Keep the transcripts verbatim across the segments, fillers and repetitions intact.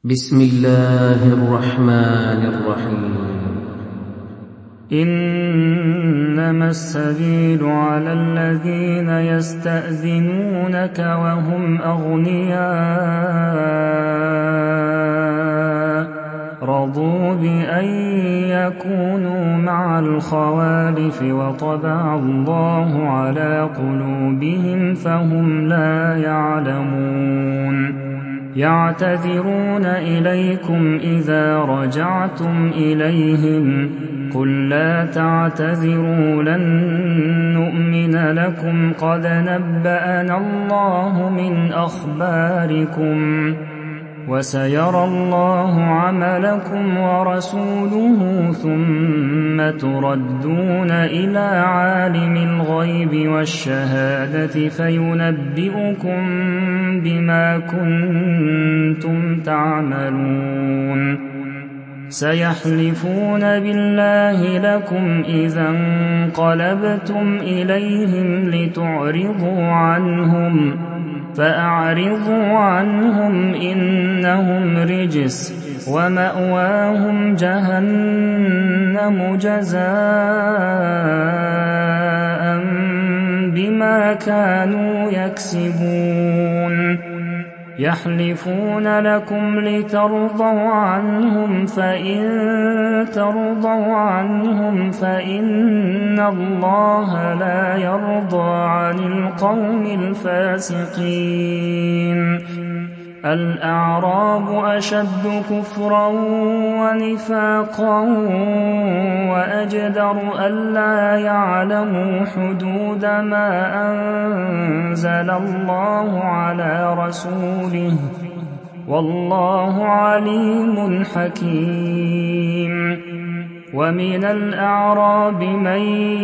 بسم الله الرحمن الرحيم. إنما السبيل على الذين يستأذنونك وهم أغنياء رضوا بأن يكونوا مع الخوالف وطبع الله على قلوبهم فهم لا يعلمون. يعتذرون إليكم إذا رجعتم إليهم قل لا تعتذروا لن نؤمن لكم قد نبأنا الله من أخباركم وسيرى الله عملكم ورسوله ثم تردون إلى عالم الغيب والشهادة فينبئكم بما كنتم تعملون. سيحلفون بالله لكم إذا انقلبتم إليهم لتعرضوا عنهم فأعرضوا عنهم إنهم رجس ومأواهم جهنم جزاء بما كانوا يكسبون. يحلفون لكم لترضوا عنهم فإن ترضوا عنهم فإن الله لا يرضى عن القوم الفاسقين. الأعراب أشد كفرا ونفاقا وأجدر ألا يعلموا حدود ما أنزل الله على رسوله والله عليم حكيم. ومن الأعراب من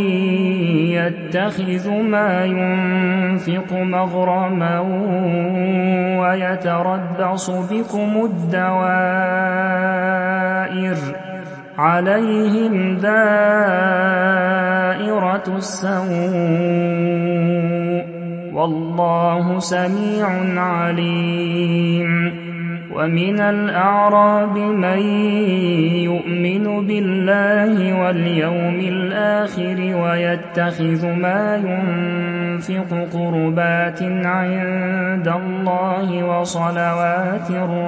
يتخذ ما ينفق مغرما ويتربص بكم الدوائر عليهم دائرة السوء والله سميع عليم. ومن الأعراب من يؤمن بالله واليوم الآخر ويتخذ ما ينفق قربات عند الله وصلوات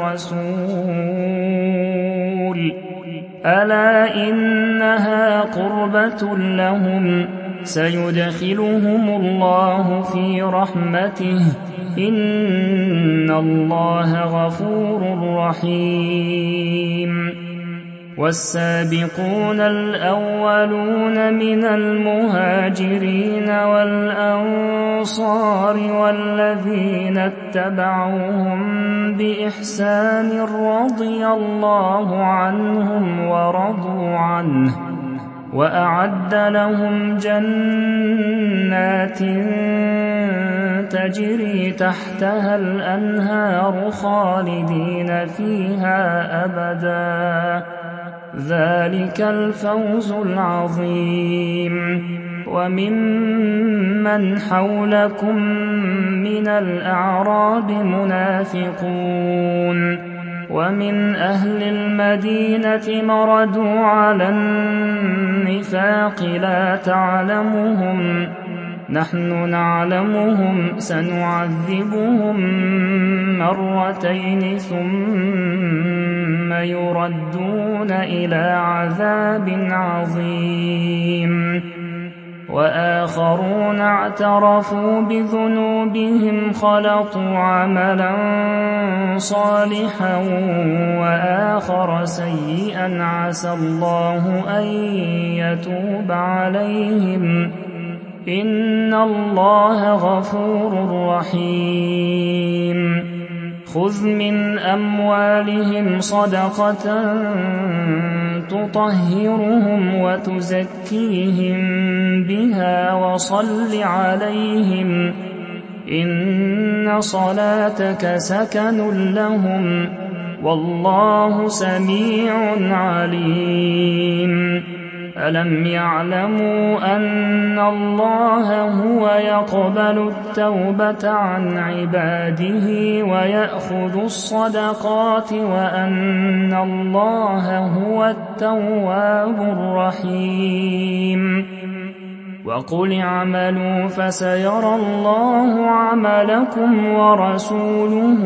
الرسول ألا إنها قربة لهم سيدخلهم الله في رحمته إن الله غفور رحيم. والسابقون الأولون من المهاجرين والأنصار والذين اتبعوهم بإحسان رضي الله عنهم ورضوا عنه وأعد لهم جنات تجري تحتها الأنهار خالدين فيها أبدا ذلك الفوز العظيم. وممن حولكم من الأعراب منافقون ومن أهل المدينة مردوا على النفاق لا تعلمهم نحن نعلمهم سنعذبهم مرتين ثم يردون إلى عذاب عظيم. وآخرون اعترفوا بذنوبهم خلطوا عملا صالحا وآخر سيئا عسى الله أن يتوب عليهم إن الله غفور رحيم. خذ من أموالهم صدقة تطهرهم وتزكيهم بها وصل عليهم إن صلاتك سكن لهم والله سميع عليم. ألم يعلموا أن الله هو يقبل التوبة عن عباده ويأخذ الصدقات وأن الله هو التواب الرحيم وقل اعملوا فسيرى الله عملكم ورسوله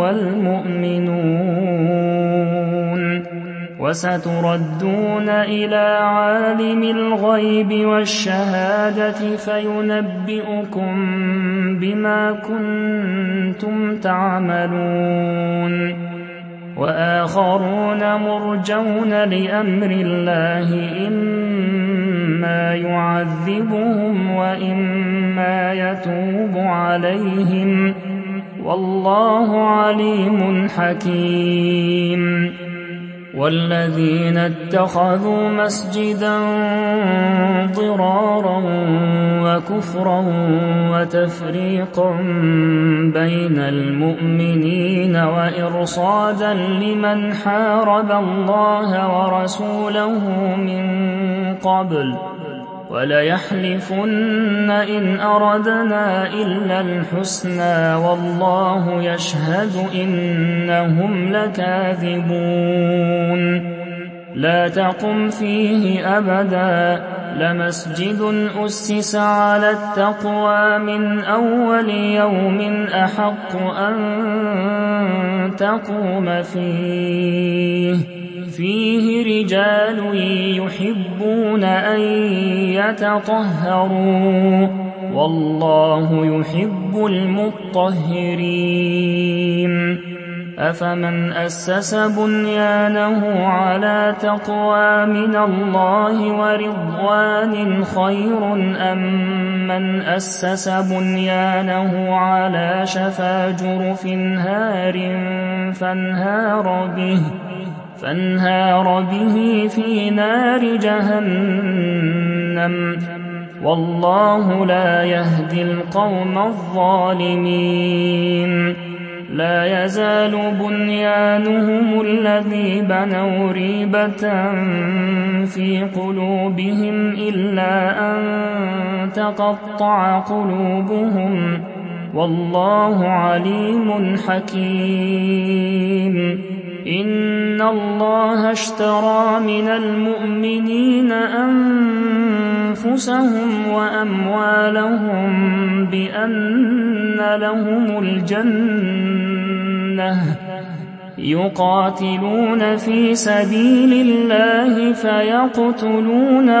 والمؤمنون وستردون إلى عالم الغيب والشهادة فينبئكم بما كنتم تعملون وآخرون مرجون لأمر الله إما يعذبهم وإما يتوب عليهم والله عليم حكيم والذين اتخذوا مسجدا ضرارا وكفرا وتفريقا بين المؤمنين وإرصادا لمن حارب الله ورسوله من قبل وليحلفن إن أردنا إلا الحسنى والله يشهد إنهم لكاذبون لا تقم فيه أبدا لمسجد أسس على التقوى من أول يوم أحق أن تقوم فيه فيه رجال يحبون أن يتطهروا والله يحب المطهرين أفمن أسس بنيانه على تقوى من الله ورضوان خير أم من أسس بنيانه على شفا جرف هار فانهار به فانهار به في نار جهنم والله لا يهدي القوم الظالمين لا يزال بنيانهم الذي بنوا ريبة في قلوبهم إلا أن تقطع قلوبهم والله عليم حكيم إن الله اشترى من المؤمنين أنفسهم وأموالهم بأن لهم الجنة يقاتلون في سبيل الله فيقتلون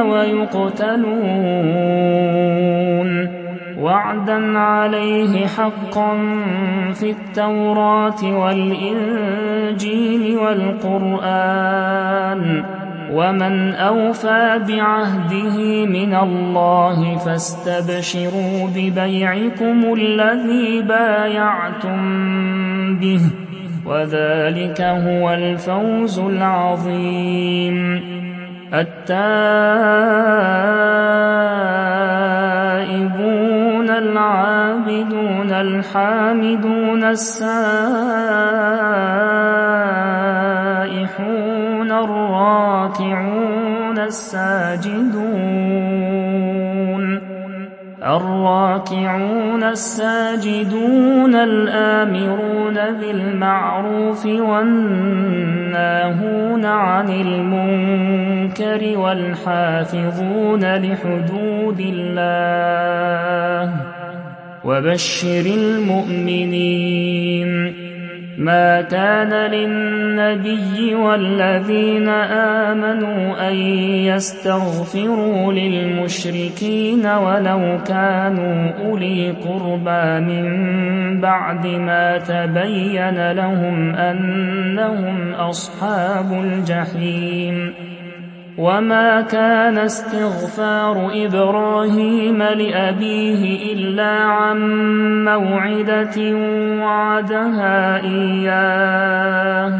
ويقتلون وعدا عليه حقا في التوراة والإنجيل والقرآن ومن أوفى بعهده من الله فاستبشروا ببيعكم الذي بايعتم به وذلك هو الفوز العظيم التائبون العابدون الحامدون السائحون الراكعون الساجدون الراكعون الساجدون الآمرون بالمعروف والناهون عن المنكر والحافظون لحدود الله وبشر المؤمنين ما كان للنبي والذين آمنوا أن يستغفروا للمشركين ولو كانوا أولي قربى من بعد ما تبين لهم أنهم أصحاب الجحيم وما كان استغفار إبراهيم لأبيه إلا عن موعدة وعدها إياه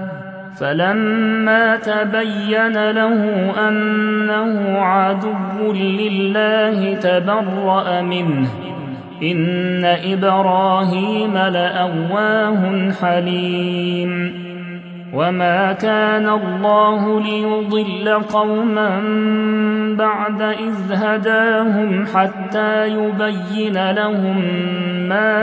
فلما تبين له أنه عدو لله تبرأ منه إن إبراهيم لأواه حليم وما كان الله ليضل قوما بعد إذ هداهم حتى يبين لهم ما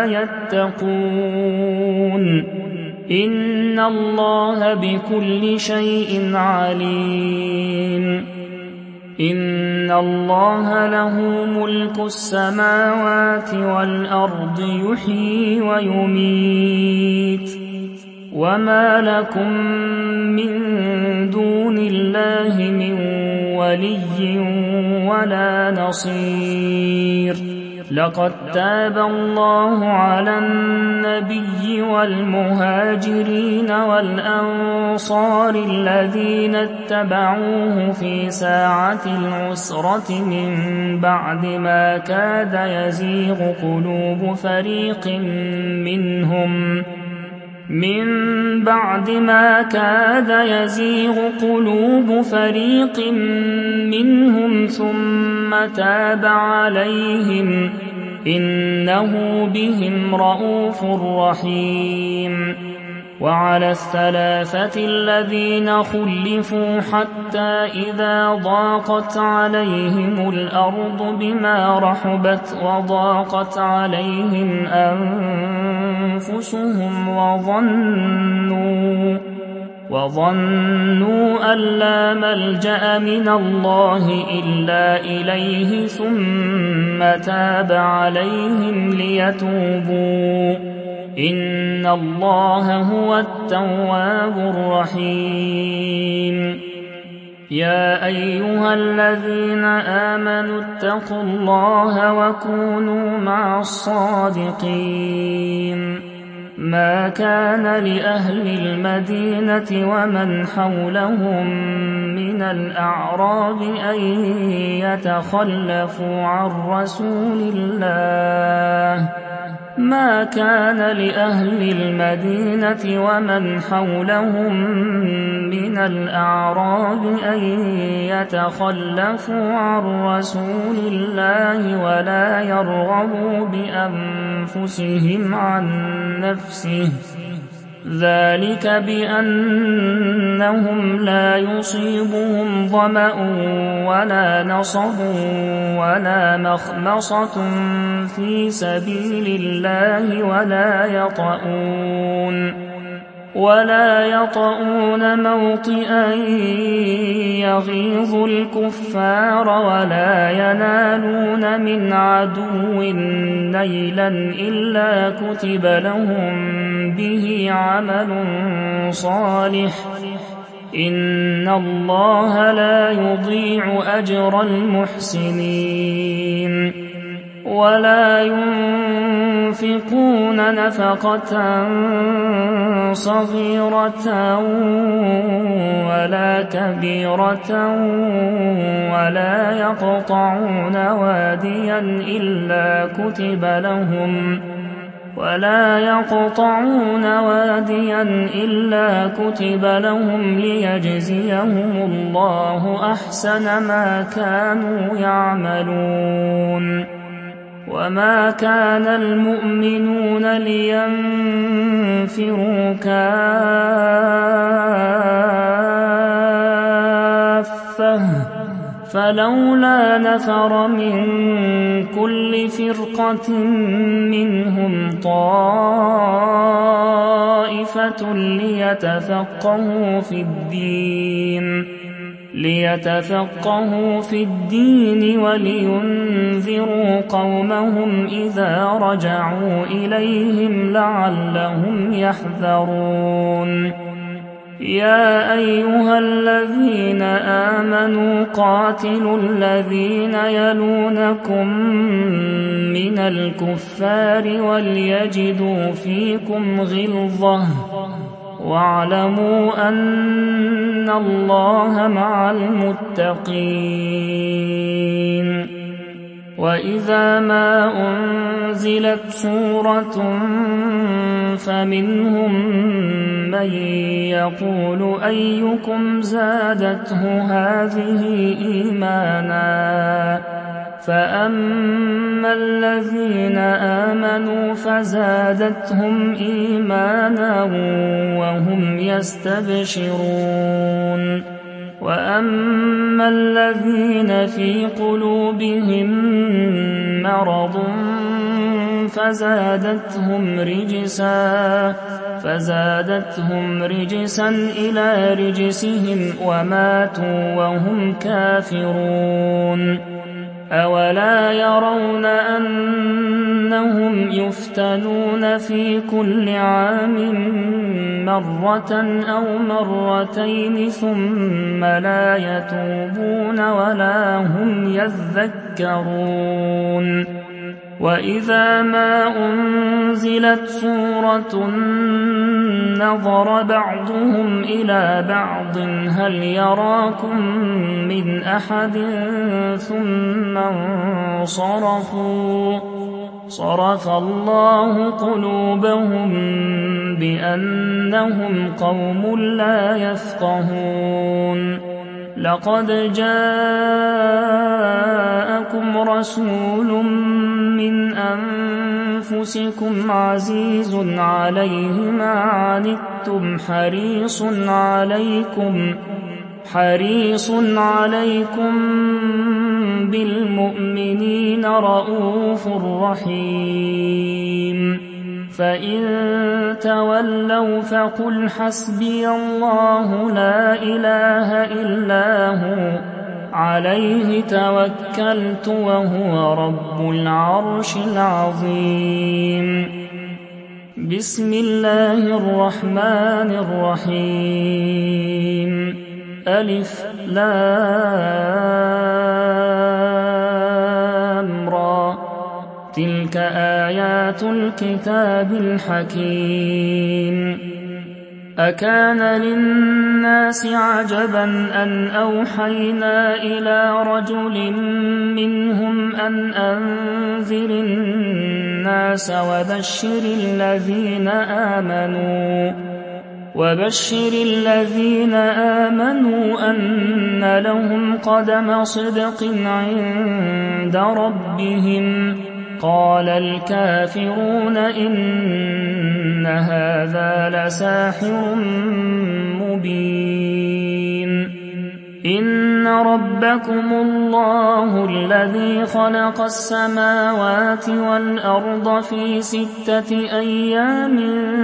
يتقون إن الله بكل شيء عليم إن الله له ملك السماوات والأرض يحيي ويميت وما لكم من دون الله من ولي ولا نصير لقد تاب الله على النبي والمهاجرين والأنصار الذين اتبعوه في ساعة العسرة من بعد ما كاد يزيغ قلوب فريق منهم من بعد ما كاد يزيغ قلوب فريق منهم ثم تاب عليهم إنه بهم رءوف رحيم وعلى الثلاثة الذين خلفوا حتى إذا ضاقت عليهم الأرض بما رحبت وضاقت عليهم أنفسهم وظنوا وظنوا أن لا ملجأ من الله إلا إليه ثم تاب عليهم ليتوبوا إن الله هو التواب الرحيم يا أيها الذين آمنوا اتقوا الله وكونوا مع الصادقين ما كان لأهل المدينة ومن حولهم من الأعراب أن يتخلفوا عن رسول الله ما كان لأهل المدينة ومن حولهم من الأعراب أن يتخلفوا عن رسول الله ولا يرغبوا بأنفسهم عن نفسه ذلك بأنهم لا يصيبهم ظمأ ولا نصب ولا مخمصة في سبيل الله ولا يطؤون ولا يطؤون موطئا يغيظ الكفار ولا ينالون من عدو نيلا إلا كتب لهم به عمل صالح إن الله لا يضيع أجر المحسنين ولا ينفقون نفقة صغيرة ولا كبيرة ولا يقطعون واديا إلا كتب لهم ولا يقطعون واديا إلا كتب لهم ليجزيهم الله أحسن ما كانوا يعملون وما كان المؤمنون لينفروا كافة فلولا نفر من كل فرقة منهم طائفة ليتفقهوا في الدين ليتفقهوا في الدين ولينذروا قومهم إذا رجعوا إليهم لعلهم يحذرون يا أيها الذين آمنوا قاتلوا الذين يلونكم من الكفار وليجدوا فيكم غلظة واعلموا أن الله مع المتقين وإذا ما أنزلت سورة فمنهم من يقول أيكم زادته هذه إيمانا فأما الذين آمنوا فزادتهم إيمانا وهم يستبشرون وأما الذين في قلوبهم مرض فزادتهم رجسا فزادتهم رجسا إلى رجسهم وماتوا وهم كافرون أولا يرون أنهم يفتنون في كل عام مرة أو مرتين ثم لا يتوبون ولا هم يذكرون وإذا ما أنزلت سورة نظر بعضهم إلى بعض هل يراكم من أحد ثم انصرفوا صرف الله قلوبهم بأنهم قوم لا يفقهون لقد جاءكم رسول من أنفسكم عزيز عليه ما عنتم حريص عليكم حريص عليكم بالمؤمنين رؤوف رحيم فإن تولوا فقل حسبي الله لا إله إلا هو عليه توكلت وهو رب العرش العظيم بسم الله الرحمن الرحيم ألف لام را تلك آيات الكتاب الحكيم أكان للناس عجبا أن أوحينا إلى رجل منهم أن أنذر الناس وبشر الذين آمنوا وبشر الذين آمنوا أن لهم قدم صدق عند ربهم قال الكافرون إن هذا لساحر مبين إن ربكم الله الذي خلق السماوات والأرض في ستة أيام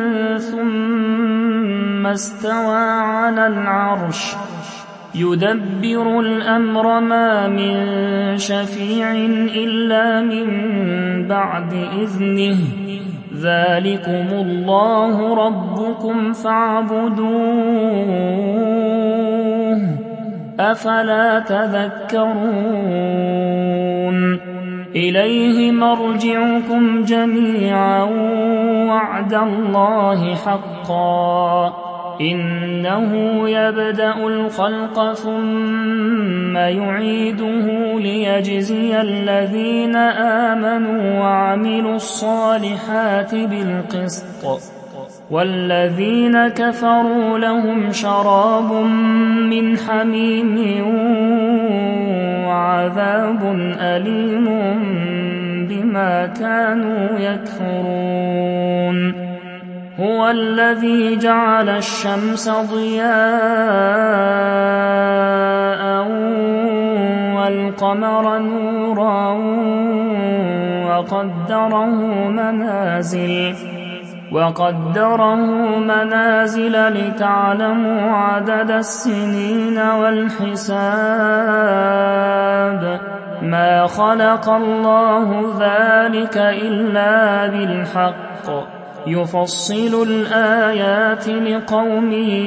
ثم استوى على العرش يدبر الأمر ما من شفيع إلا من بعد إذنه ذلكم الله ربكم فاعبدوه أفلا تذكرون إليه مرجعكم جميعا وعد الله حقا إنه يبدأ الخلق ثم يعيده ليجزي الذين آمنوا وعملوا الصالحات بالقسط والذين كفروا لهم شراب من حميم وعذاب أليم بما كانوا يكفرون هو الذي جعل الشمس ضياء والقمر نورا وقدره منازل وقدره منازل لتعلموا عدد السنين والحساب ما خلق الله ذلك إلا بالحق يفصل الآيات لقوم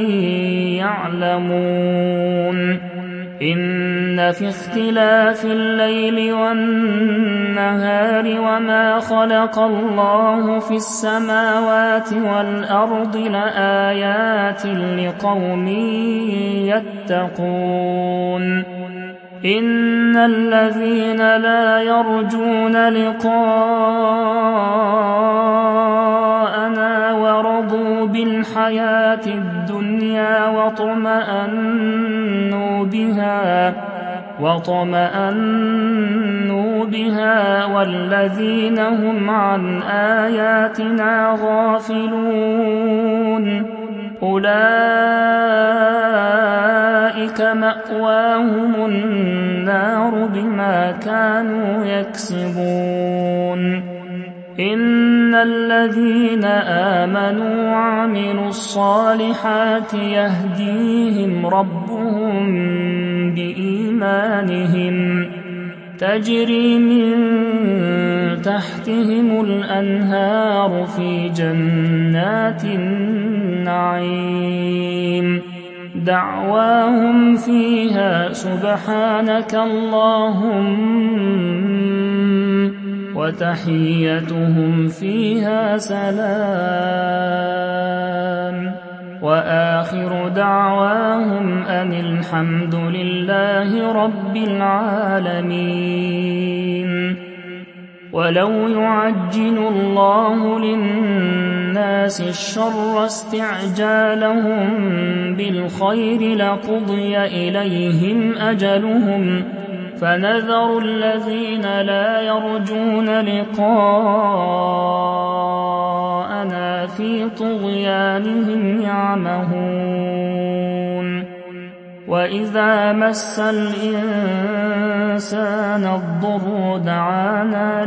يعلمون إن في اختلاف الليل والنهار وما خلق الله في السماوات والأرض لآيات لقوم يتقون إن الذين لا يرجون لقاءنا ورضوا بالحياة الدنيا واطمأنوا بها واطمأنوا بها والذين هم عن آياتنا غافلون أولئك مأواهم النار بما كانوا يكسبون إن الذين آمنوا وعملوا الصالحات يهديهم ربهم بإيمانهم تجري من تحتهم الأنهار في جنات النعيم دعواهم فيها سبحانك اللهم وتحيتهم فيها سلام وآخر دعواهم أن الحمد لله رب العالمين ولو يعجل الله للناس الشر استعجالهم بالخير لقضي إليهم أجلهم فنذر الذين لا يرجون لقاءنا في طغيانهم يعمهون وإذا مس الإنسان الضر دعانا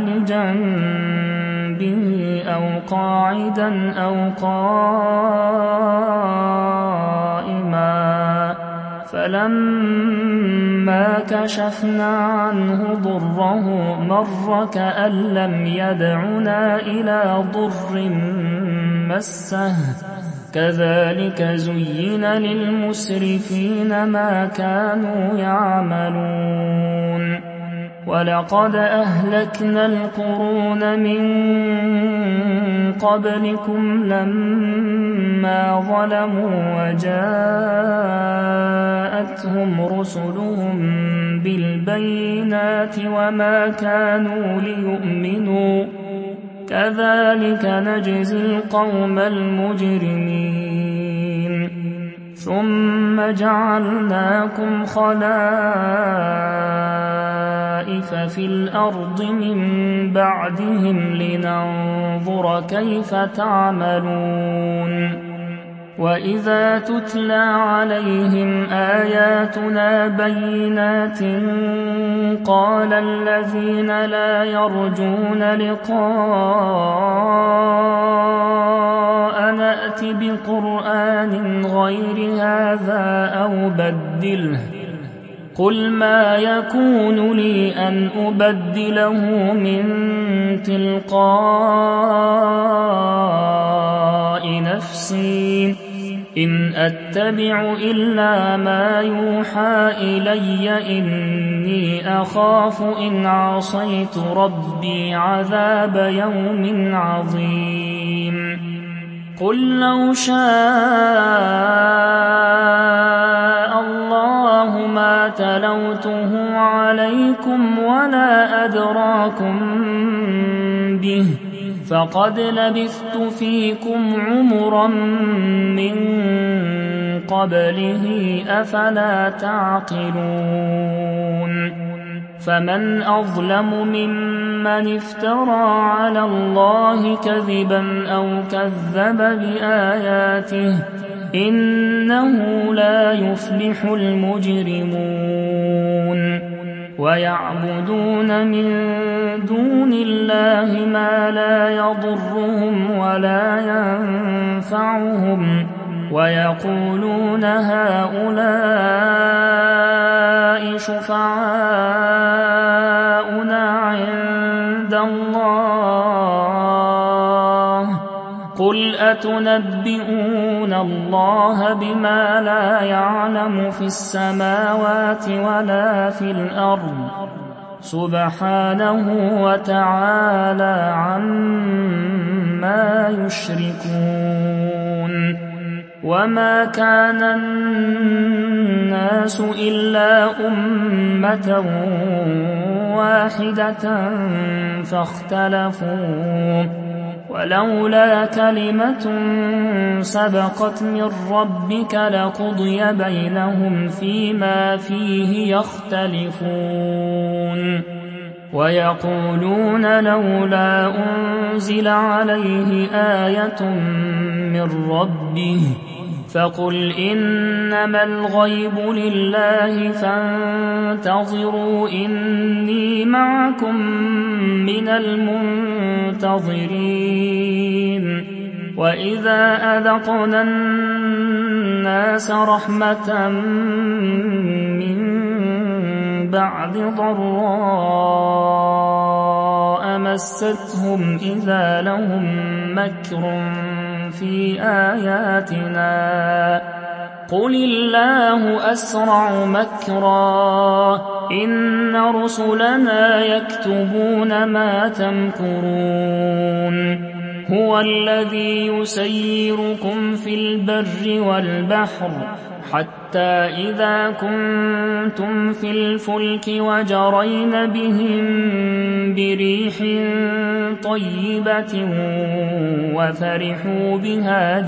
لجنبه أو قاعدا أو قائما فلما كشفنا عنه ضره مر كأن لم يدعنا إلى ضر مسه كذلك زين للمسرفين ما كانوا يعملون ولقد أهلكنا القرون من قبلكم لما ظلموا وجاءتهم رسلهم بالبينات وما كانوا ليؤمنوا كذلك نجزي القوم المجرمين ثم جعلناكم خلائف في الأرض من بعدهم لننظر كيف تعملون وإذا تتلى عليهم آياتنا بينات قال الذين لا يرجون لقاء نأت بقرآن غير هذا أو بدله قل ما يكون لي أن أبدله من تلقاء نفسي إن أتبع إلا ما يوحى إلي إني أخاف إن عصيت ربي عذاب يوم عظيم قل لو شاء الله ما تلوته عليكم ولا أدراكم به فقد لبثت فيكم عمرا من قبله أفلا تعقلون فمن أظلم ممن افترى على الله كذبا أو كذب بآياته إنه لا يفلح المجرمون ويعبدون من دون الله ما لا يضرهم ولا ينفعهم ويقولون هؤلاء شفعاؤنا عند الله قل أتنبئون الله بما لا يعلم في السماوات ولا في الأرض سبحانه وتعالى عما يشركون وما كان الناس إلا أمة واحدة فاختلفوا ولولا كلمة سبقت من ربك لقضي بينهم فيما فيه يختلفون ويقولون لولا أنزل عليه آية من ربه فقل إنما الغيب لله فانتظروا إني معكم من المنتظرين وإذا أذقنا الناس رحمة من بعد ضراء مستهم إذا لهم مكر في آياتنا قل الله أسرع مكرا إن رسلنا يكتبون ما تمكرون هو الذي يسيركم في البر والبحر حتى إذا كنتم في الفلك وجرين بهم بريح طيبة وفرحوا بها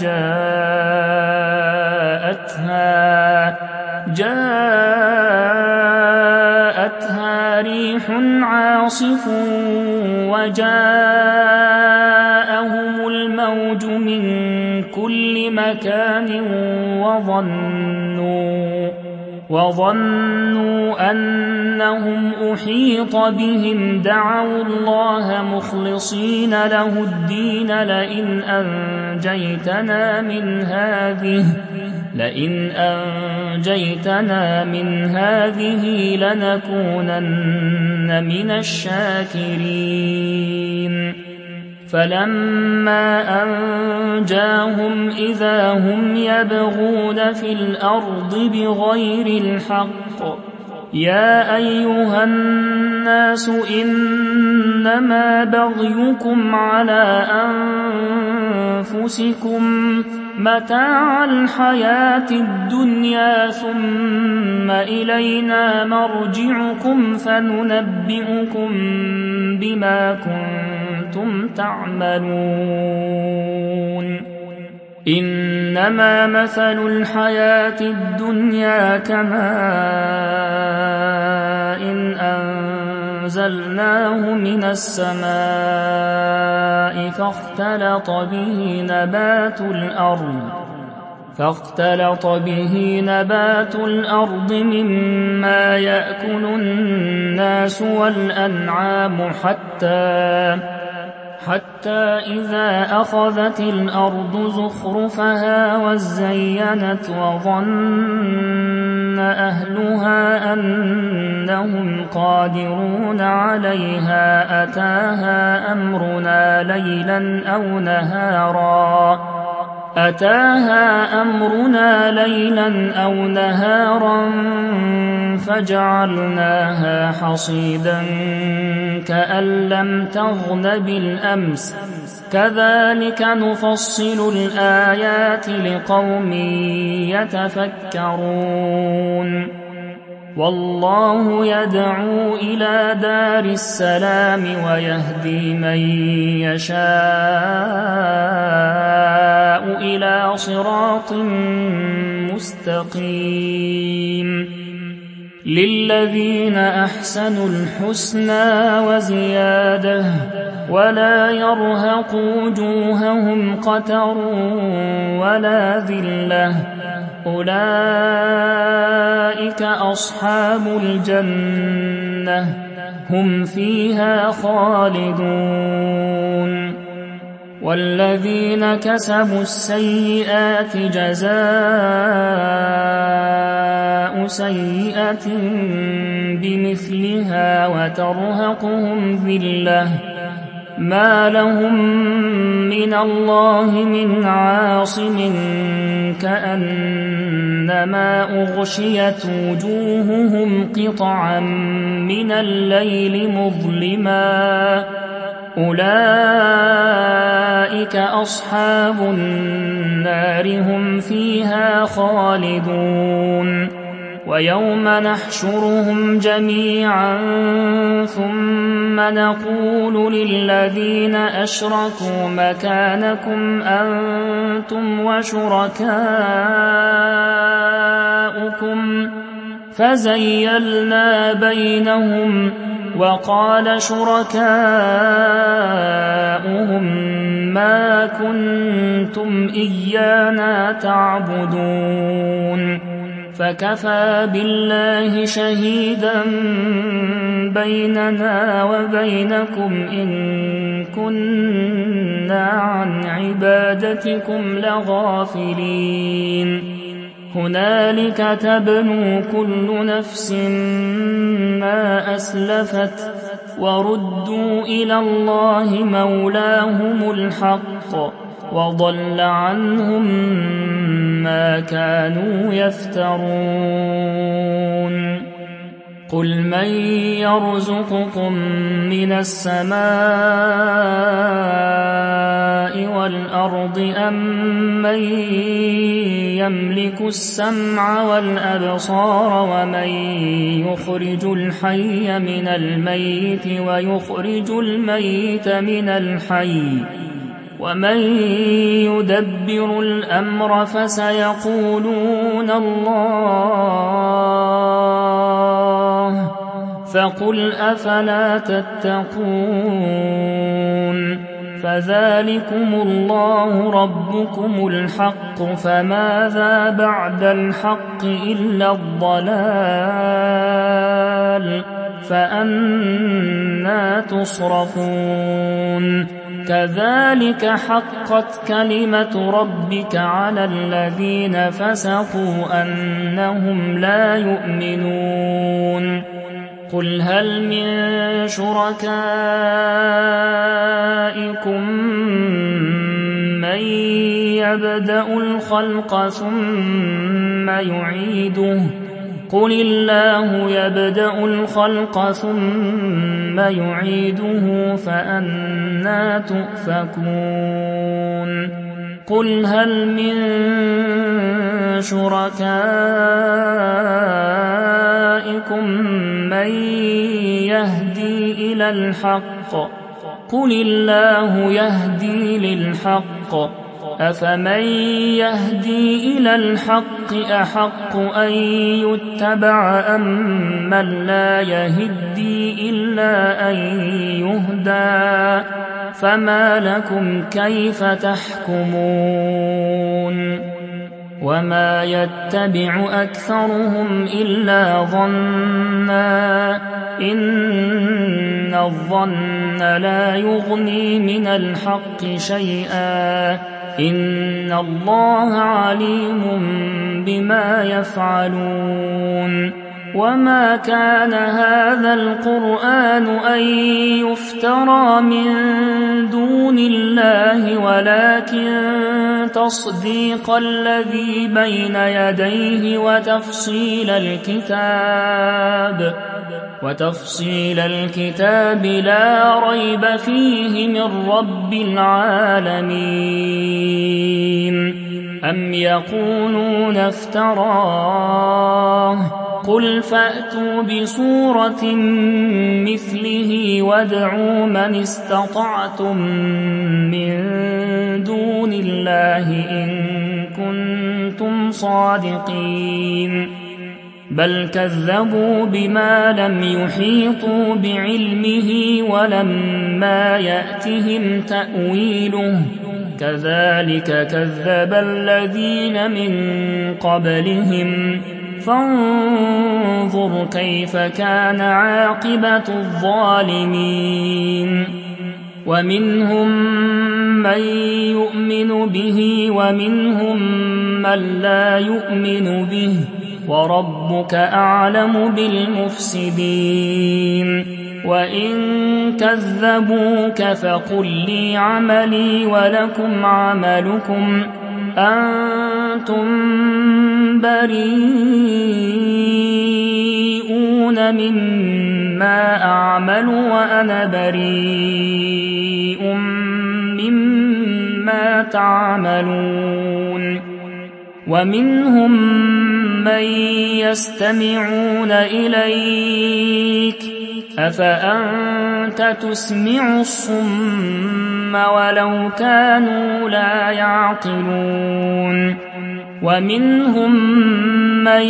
جاءتها جاءتها ريح عاصف وجاءهم الموج من كل مكان وظنوا وظنوا أنهم أحيط بهم دعوا الله مخلصين له الدين لئن أنجيتنا من هذه لئن أنجيتنا من هذه لنكونن من الشاكرين فلما أنجاهم إذا هم يبغون في الأرض بغير الحق يا أيها الناس إنما بغيكم على أنفسكم متاع الحياة الدنيا ثم إلينا مرجعكم فننبئكم بما كنتم تعملون إنما مثل الحياة الدنيا كماء إن أنزلناه من السماء فاختلط به نبات الأرض فاختلط به نبات الأرض مما يأكل الناس والأنعام حتى حتى إذا أخذت الأرض زخرفها وزينت وظن أهلها أنهم قادرون عليها أتاها أمرنا ليلا أو نهارا أتاها أمرنا ليلا أو نهارا فجعلناها حصيدا كأن لم تغن بالأمس كذلك نفصل الآيات لقوم يتفكرون والله يدعو إلى دار السلام ويهدي من يشاء إلى صراط مستقيم للذين أحسنوا الحسنى وزيادة ولا يرهق وجوههم قتر ولا ذلة أولئك أصحاب الجنة هم فيها خالدون والذين كسبوا السيئات جزاء سيئة بمثلها وترهقهم ذلة ما لهم من الله من عاصم كأنما أغشيت وجوههم قطعا من الليل مظلما أولئك أصحاب النار هم فيها خالدون ويوم نحشرهم جميعا ثم نقول للذين أشركوا مكانكم أنتم وشركاؤكم فزيلنا بينهم وقال شركاؤهم ما كنتم إيانا تعبدون فكفى بالله شهيدا بيننا وبينكم إن كنا عن عبادتكم لغافلين هنالك تبنو كل نفس ما أسلفت وردوا إلى الله مولاهم الحق وضل عنهم ما كانوا يفترون قل من يرزقكم من السماء والأرض أم من يملك السمع والأبصار ومن يخرج الحي من الميت ويخرج الميت من الحي ومن يدبر الأمر فسيقولون الله فقل أفلا تتقون فذلكم الله ربكم الحق فماذا بعد الحق إلا الضلال فأنى تصرفون كذلك حقت كلمة ربك على الذين فسقوا أنهم لا يؤمنون قل هل من شركائكم من يبدأ الخلق ثم يعيده قل الله يبدأ الخلق ثم يعيده فأنى تؤفكون قل هل من شركائكم من يهدي إلى الحق قل الله يهدي للحق أفمن يهدي إلى الحق أحق أن يتبع أم من لا يهدي إلا أن يهدى فما لكم كيف تحكمون وما يتبع أكثرهم إلا ظنا إن الظن لا يغني من الحق شيئا إن الله عليم بما يفعلون وما كان هذا القرآن أن يفترى من دون الله ولكن تصديق الذي بين يديه وتفصيل الكتاب وتفصيل الكتاب لا ريب فيه من رب العالمين أم يقولون افتراه قل فأتوا بسورة مثله وادعوا من استطعتم من دون الله إن كنتم صادقين بل كذبوا بما لم يحيطوا بعلمه ولما يأتهم تأويله كذلك كذب الذين من قبلهم فانظر كيف كان عاقبة الظالمين ومنهم من يؤمن به ومنهم من لا يؤمن به وربك أعلم بالمفسدين وإن كذبوك فقل لي عملي ولكم عملكم أنتم بريئون مما أعمل وأنا بريء مما تعملون ومنهم من يستمعون إليك أفأنت تسمع الصم ولو كانوا لا يعقلون ومنهم من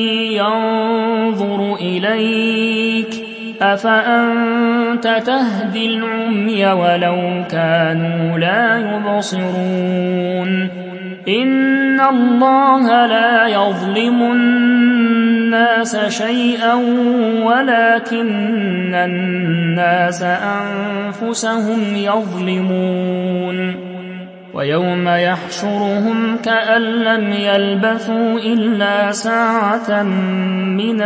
ينظر إليك أفأنت تهدي العمي ولو كانوا لا يبصرون إن الله لا يظلم الناس شيئا ولكن الناس أنفسهم يظلمون ويوم يحشرهم كأن لم يلبثوا إلا ساعة من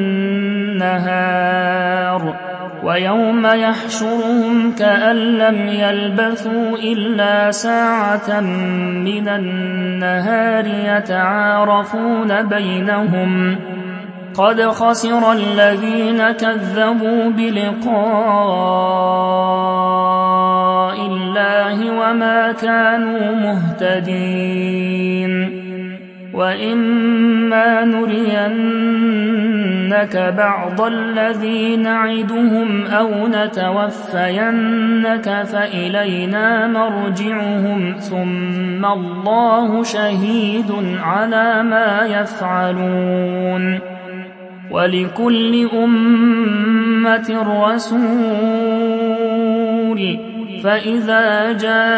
النهار ويوم يحشرهم كأن لم يلبثوا إلا ساعة من النهار يتعارفون بينهم قد خسر الذين كذبوا بلقاء الله وما كانوا مهتدين وإما نرينك بعض الذي نعدهم أو نتوفينك فإلينا مرجعهم ثم الله شهيد على ما يفعلون ولكل أمة رسول فإذا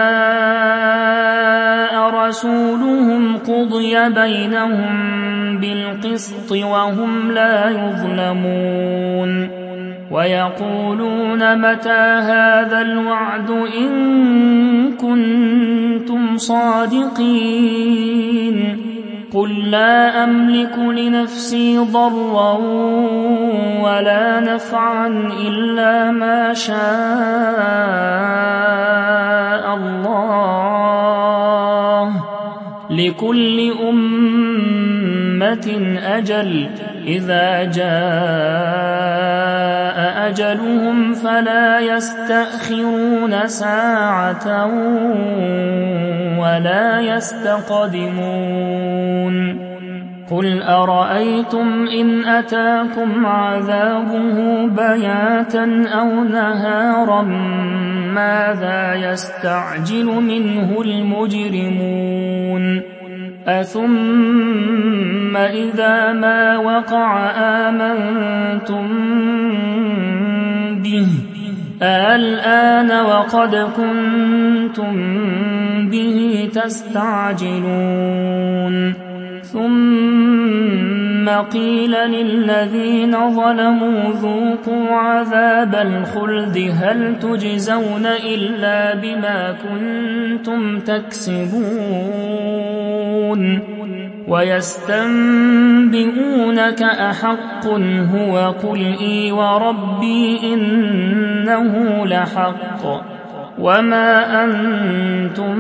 جاء رسولهم قضي بينهم بالقسط وهم لا يظلمون ويقولون متى هذا الوعد إن كنتم صادقين قل لا أملك لنفسي ضرا ولا نفعا إلا ما شاء الله لكل أمة أجل إذا جاء أجلهم فلا يستأخرون ساعة ولا يستقدمون قل أرأيتم إن أتاكم عذابه بياتا أو نهارا ماذا يستعجل منه المجرمون أثم إذا ما وقع آمنتم به الآن وقد كنتم به تستعجلون ثم قيل للذين ظلموا ذوقوا عذاب الخلد هل تجزون إلا بما كنتم تكسبون ويستنبئونك أحق هو قل إي وربي إنه لحق وما أنتم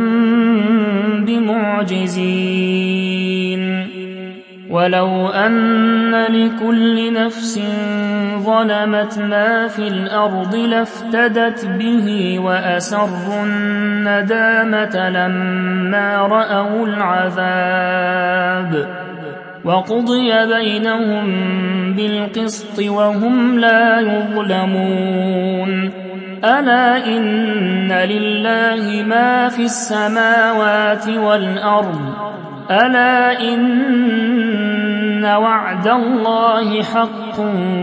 بمعجزين ولو أن لكل نفس ظلمت ما في الأرض لافتدت به وأسروا الندامة لما رأوا العذاب وقضي بينهم بالقسط وهم لا يظلمون ألا إن لله ما في السماوات والأرض ألا إن وعد الله حق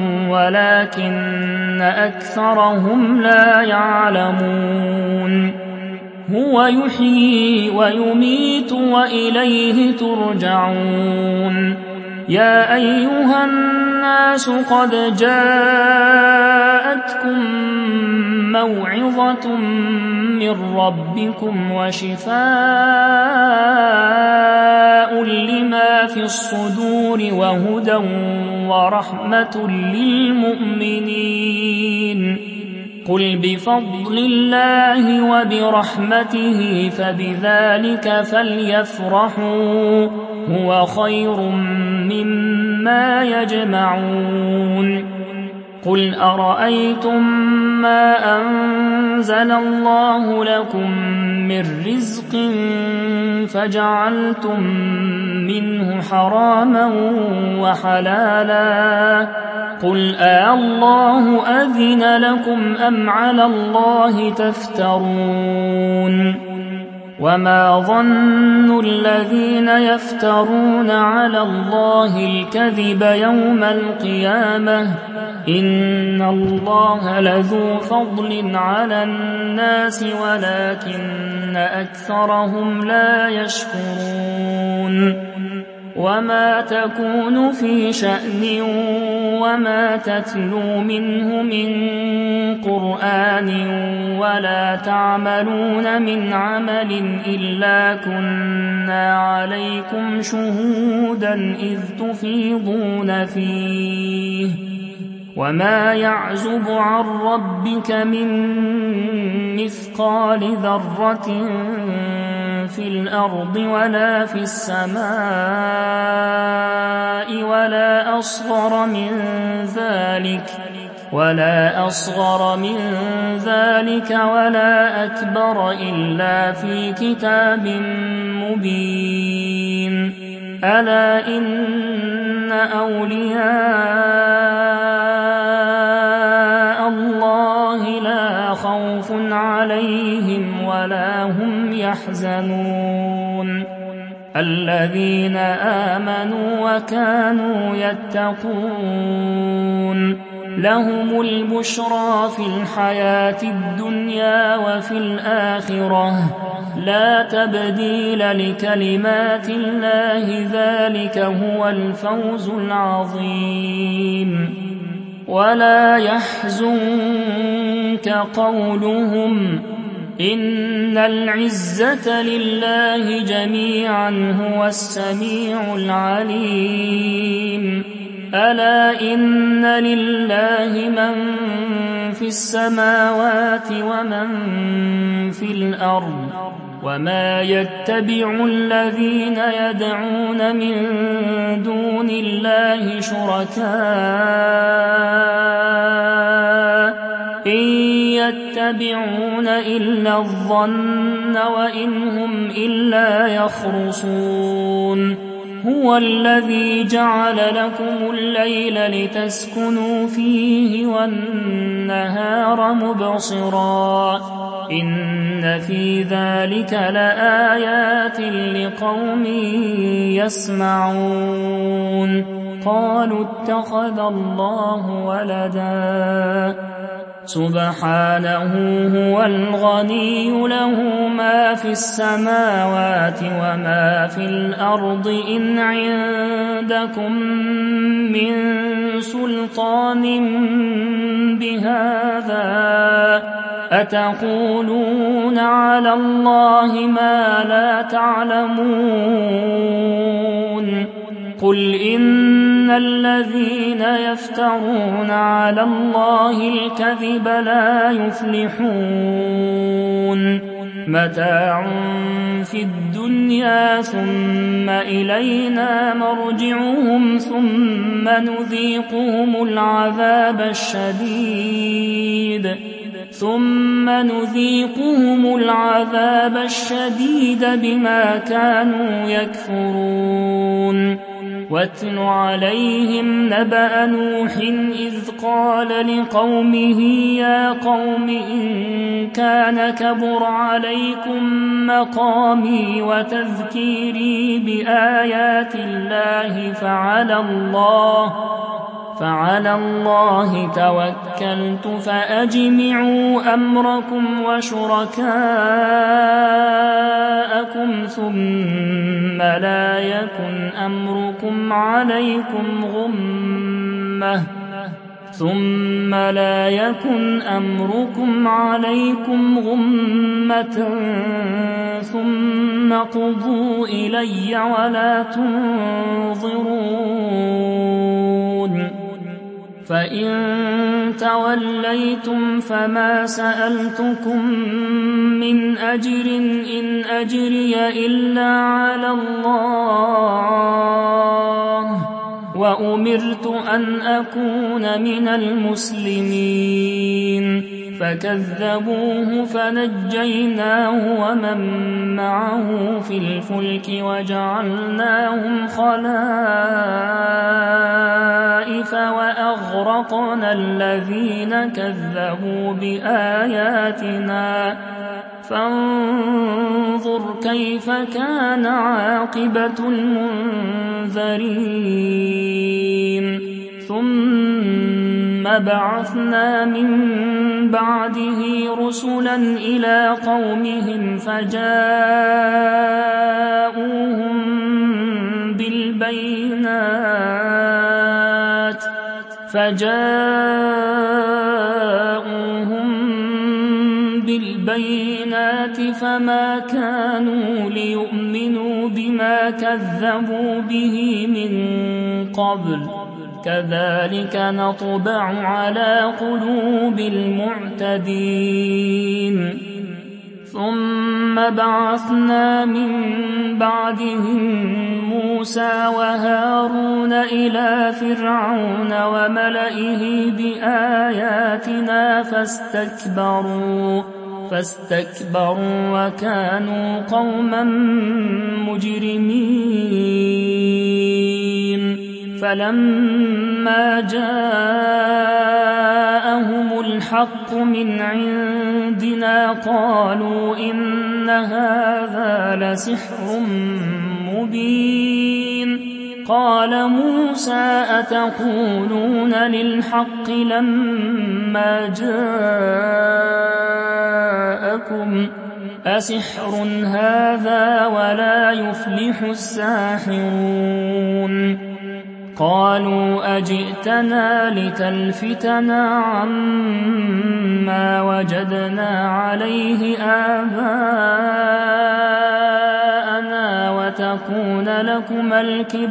ولكن أكثرهم لا يعلمون هو يحيي ويميت وإليه ترجعون يا أيها الناس قد جاءتكم موعظة من ربكم وشفاء لما في الصدور وهدى ورحمة للمؤمنين قل بفضل الله وبرحمته فبذلك فليفرحوا هو خير مما يجمعون قل أرأيتم ما أنزل الله لكم من رزق فجعلتم منه حراما وحلالا قل آلله أذن لكم أم على الله تفترون وما ظن الذين يفترون على الله الكذب يوم القيامة إن الله لذو فضل على الناس ولكن أكثرهم لا يشكرون وما تكون في شأن وما تتلو منه من قرآن ولا تعملون من عمل إلا كنا عليكم شهودا إذ تفيضون فيه وما يعزب عن ربك من مثقال ذرة في الأرض ولا في السماء ولا أصغر من ذلك ولا أصغر من ذلك ولا أكبر إلا في كتاب مبين ألا إن أولياء الله لا خوف عليهم ولا هم يحزنون الذين آمنوا وكانوا يتقون لهم البشرى في الحياة الدنيا وفي الآخرة لا تبديل لكلمات الله ذلك هو الفوز العظيم ولا يحزنك قولهم إن العزة لله جميعا هو السميع العليم ألا إن لله من في السماوات ومن في الأرض وما يتبع الذين يدعون من دون الله شركاء إن يتبعون إلا الظن وإن هم إلا يخرصون هو الذي جعل لكم الليل لتسكنوا فيه والنهار مبصرا إن في ذلك لآيات لقوم يسمعون قالوا اتخذ الله ولدا سبحانه هو الغني له ما في السماوات وما في الأرض إن عندكم من سلطان بهذا أتقولون على الله ما لا تعلمون قل إن الذين يفترون على الله الكذب لا يفلحون متاع في الدنيا ثم إلينا مرجعهم ثم نذيقهم العذاب الشديد ثم نذيقهم العذاب الشديد بما كانوا يكفرون واتل عليهم نبأ نوح إذ قال لقومه يا قوم إن كان كبر عليكم مقامي وتذكيري بآيات الله فعلى الله فعلى الله توكلت فأجمعوا أمركم وشركاءكم ثم لا يكن أمركم عليكم غمة ثم لا يكن أمركم عليكم غمة ثم قضوا إلي ولا تنظرون فإن توليتم فما سألتكم من أجر إن أجري إلا على الله وأمرت أن أكون من المسلمين فكذبوه فنجيناه ومن معه في الفلك وجعلناهم خلائف وأغرقنا الذين كذبوا بآياتنا فانظر كيف كان عاقبة المنذرين ثم بعثنا من بعده رسلا إلى قومهم فجاءوهم بالبينات فجاءوهم بالبينات فما كانوا ليؤمنوا بما كذبوا به من قبل كذلك نطبع على قلوب المعتدين ثم بعثنا من بعدهم موسى وهارون إلى فرعون وملئه بآياتنا فاستكبروا فاستكبروا وكانوا قوما مجرمين فلما جاءهم الحق من عندنا قالوا إن هذا لسحر مبين قال موسى أتقولون للحق لما جاءكم أسحر هذا ولا يفلح الساحرون قالوا أجئتنا لتلفتنا عما وجدنا عليه آباءنا وتكون لكما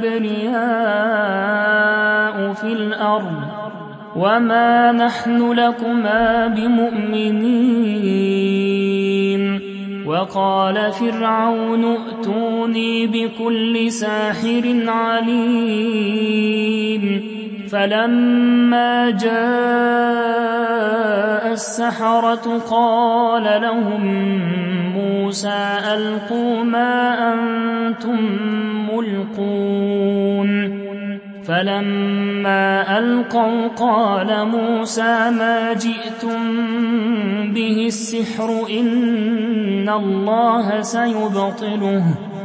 الكبرياء في الأرض وما نحن لكما بمؤمنين وقال فرعون ائتوني بكل ساحر عليم فلما جاء السحرة قال لهم موسى ألقوا ما أنتم ملقون فلما ألقوا قال موسى ما جئتم به السحر إن الله سيبطله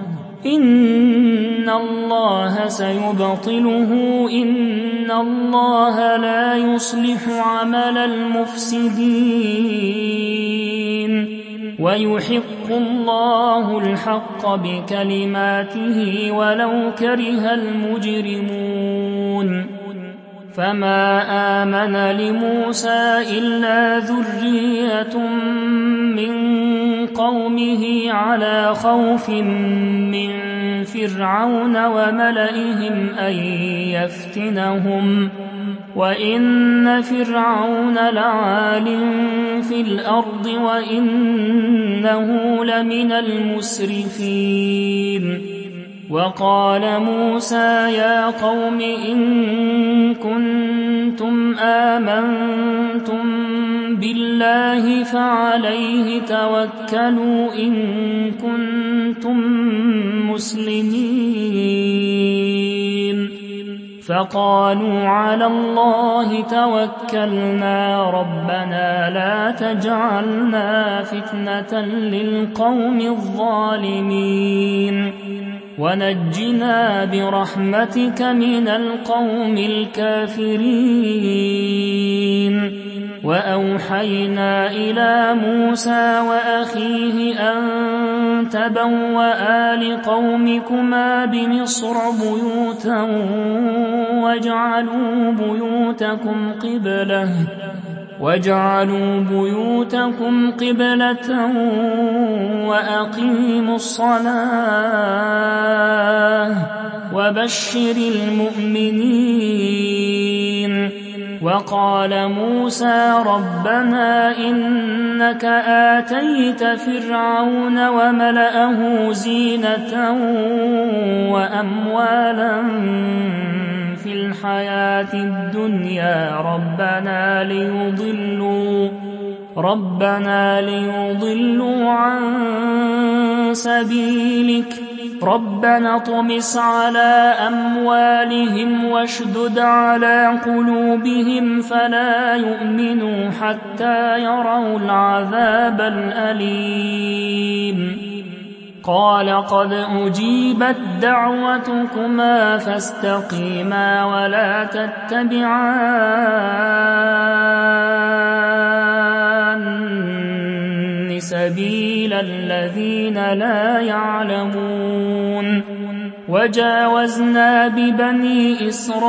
إن الله سيبطله إن الله لا يصلح عمل المفسدين ويحق الله الحق بكلماته ولو كره المجرمون فما آمن لموسى إلا ذرية من قومه على خوف من فرعون وملئهم أن يفتنهم وإن فرعون لعال في الأرض وإنه لمن المسرفين وقال موسى يا قوم إن كنتم آمنتم بالله فعليه توكلوا إن كنتم مسلمين فقالوا على الله توكلنا ربنا لا تجعلنا فتنة للقوم الظالمين ونجنا برحمتك من القوم الكافرين وأوحينا إلى موسى وأخيه أن تبوأ لقومكما بمصر بيوتا واجعلوا بيوتكم قبلة واجعلوا بيوتكم قبلة وأقيموا الصلاة وبشر المؤمنين وقال موسى ربنا إنك آتيت فرعون وملأه زينة وأموالا في الحياة الدنيا ربنا ليضلوا ربنا ليضلوا عن سبيلك ربنا اطمس على أموالهم واشدد على قلوبهم فلا يؤمنوا حتى يروا العذاب الأليم قال قد أجيبت دعوتكما فاستقيما ولا تتبعان سبيل الذين لا يعلمون وجاوزنا ببني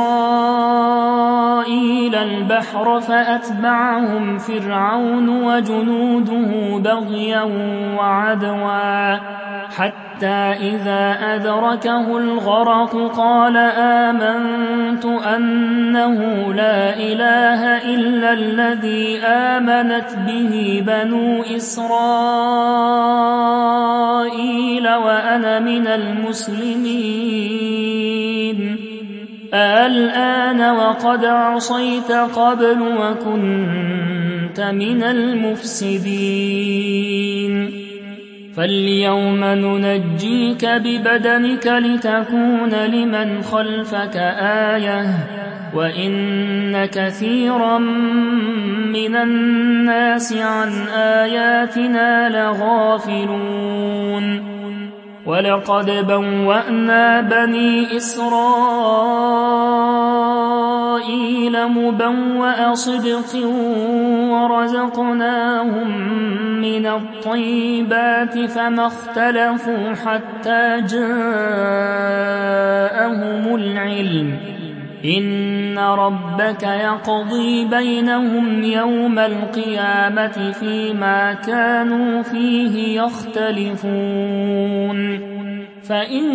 إسرائيل البحر فأتبعهم فرعون وجنوده بغيا وعدوا حتى إذا أدركه الغرق قال آمنت أنه لا إله إلا الذي آمنت به بنو إسرائيل وأنا من المسلمين الآن وقد عصيت قبل وكنت من المفسدين فاليوم ننجيك ببدنك لتكون لمن خلفك آية وإن كثيرا من الناس عن آياتنا لغافلون ولقد بوأنا بني إسرائيل مبوأ صدق ورزقناهم من الطيبات فما اختلفوا حتى جاءهم العلم إن ربك يقضي بينهم يوم القيامة فيما كانوا فيه يختلفون فإن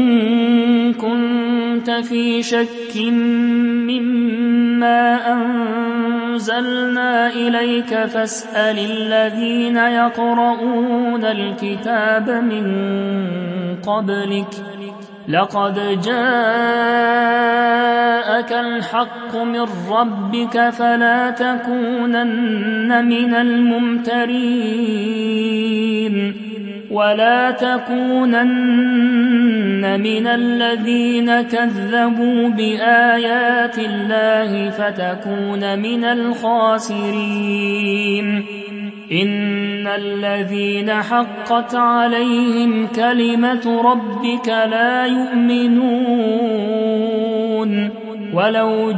كنت في شك مما أنزلنا إليك فاسأل الذين يقرؤون الكتاب من قبلك لقد جاءك الحق من ربك فلا تكونن من الممترين ولا تكونن من الذين كذبوا بآيات الله فتكون من الخاسرين إن الذين حقت عليهم كلمة ربك لا يؤمنون ولو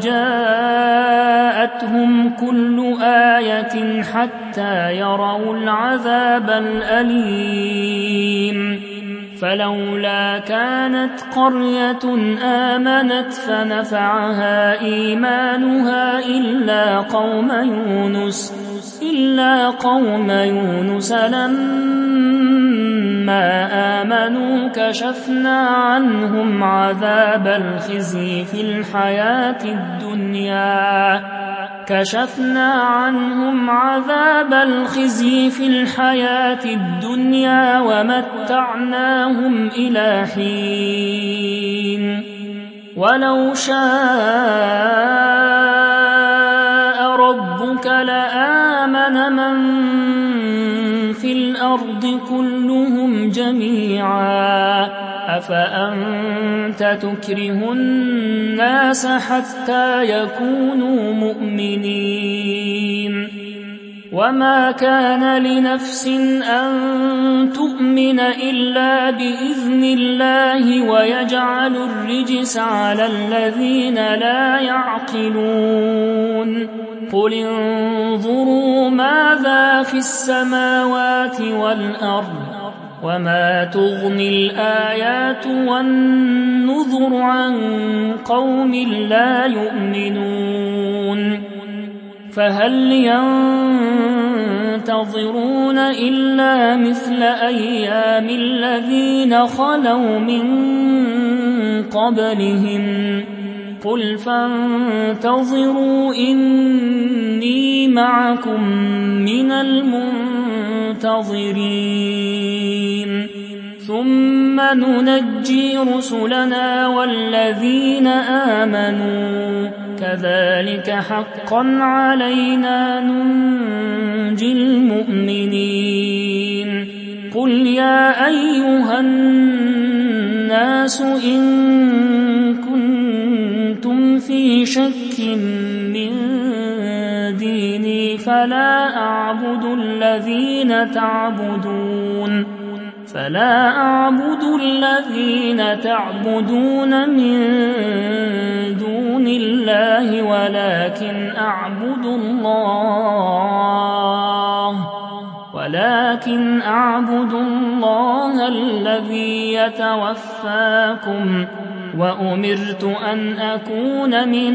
جاءتهم كل آية حتى يروا العذاب الأليم فلولا كانت قرية آمنت فنفعها إيمانها إلا قوم يونس إلا قوم يونس لما آمنوا كشفنا عنهم عذاب الخزي في الحياة الدنيا كشفنا عنهم عذاب الخزي في الحياة الدنيا ومتعناهم إلى حين ولو شاء ربك لآمن من في الأرض كلهم جميعا أفأنت تكره الناس حتى يكونوا مؤمنين وما كان لنفس أن تؤمن إلا بإذن الله ويجعل الرجس على الذين لا يعقلون قل انظروا ماذا في السماوات والأرض وما تغني الآيات والنذر عن قوم لا يؤمنون فهل ينتظرون إلا مثل أيام الذين خلوا من قبلهم قل فانتظروا إني معكم من المنتظرين ثم ثم ننجي رسلنا والذين آمنوا كذلك حقا علينا ننجي المؤمنين قل يا أيها الناس إن كنتم في شك من ديني فلا أعبد الذين تعبدون فلا أعبد الذين تعبدون من دون الله ولكن أعبد الله ولكن أعبد الله الذي يتوفاكم وأمرت أن أكون من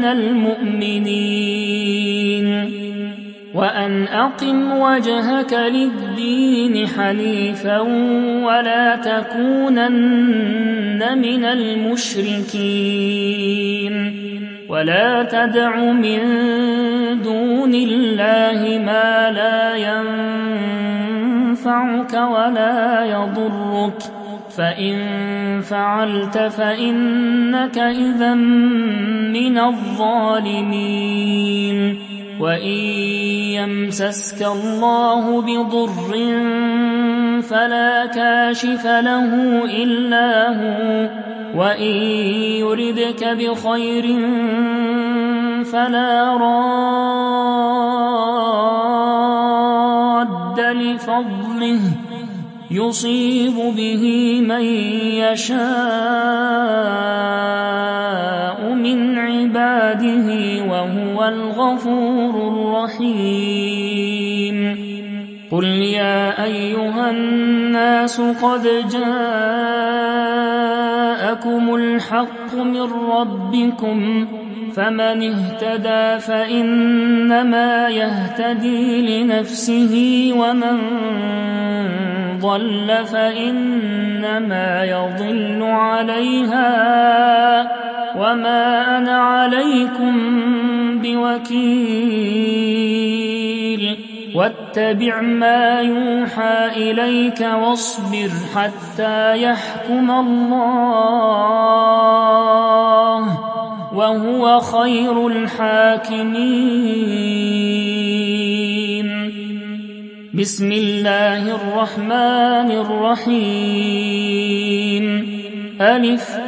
المؤمنين وأن أقم وجهك للدين حنيفا ولا تكونن من المشركين ولا تدع من دون الله ما لا ينفعك ولا يضرك فإن فعلت فإنك إذا من الظالمين وإن يمسسك الله بضر فلا كاشف له إلا هو وإن يردك بخير فلا راد لفضله يصيب به من يشاء من عباده وهو الغفور الرحيم قل يا أيها الناس قد جاءكم الحق من ربكم فمن اهتدى فإنما يهتدي لنفسه ومن ضل فإنما يضل عليها وما أنا عليكم بوكيل واتبع ما يوحى إليك واصبر حتى يحكم الله وهو خير الحاكمين بسم الله الرحمن الرحيم ألف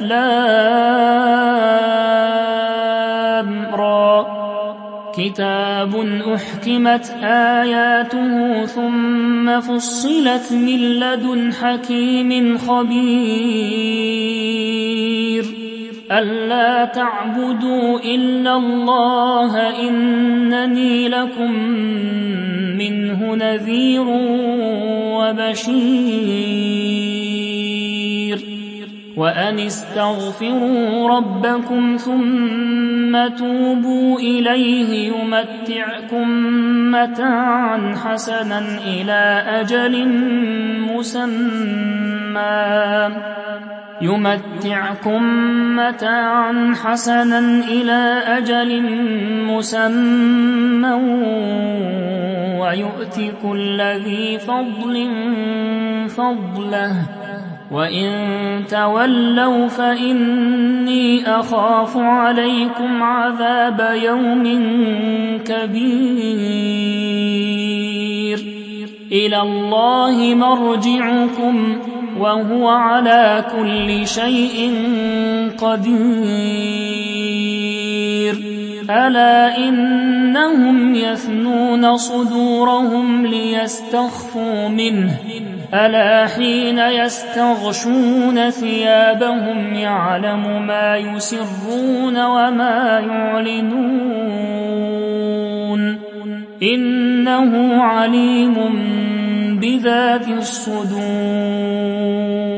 لام را كتاب أحكمت آياته ثم فصلت من لدن حكيم خبير ألا تعبدوا إلا الله إنني لكم منه نذير وبشير وأن استغفروا ربكم ثم توبوا إليه يمتعكم متاعا حسنا إلى أجل مسمى يمتعكم متاعا حسنا إلى أجل مسمى ويؤتي كل ذي فضل فضله وإن تولوا فإني أخاف عليكم عذاب يوم كبير إلى الله مرجعكم وهو على كل شيء قدير ألا إنهم يثنون صدورهم ليستخفوا منه ألا حين يستغشون ثيابهم يعلم ما يسرون وما يعلنون إنه عليم بذات الصدور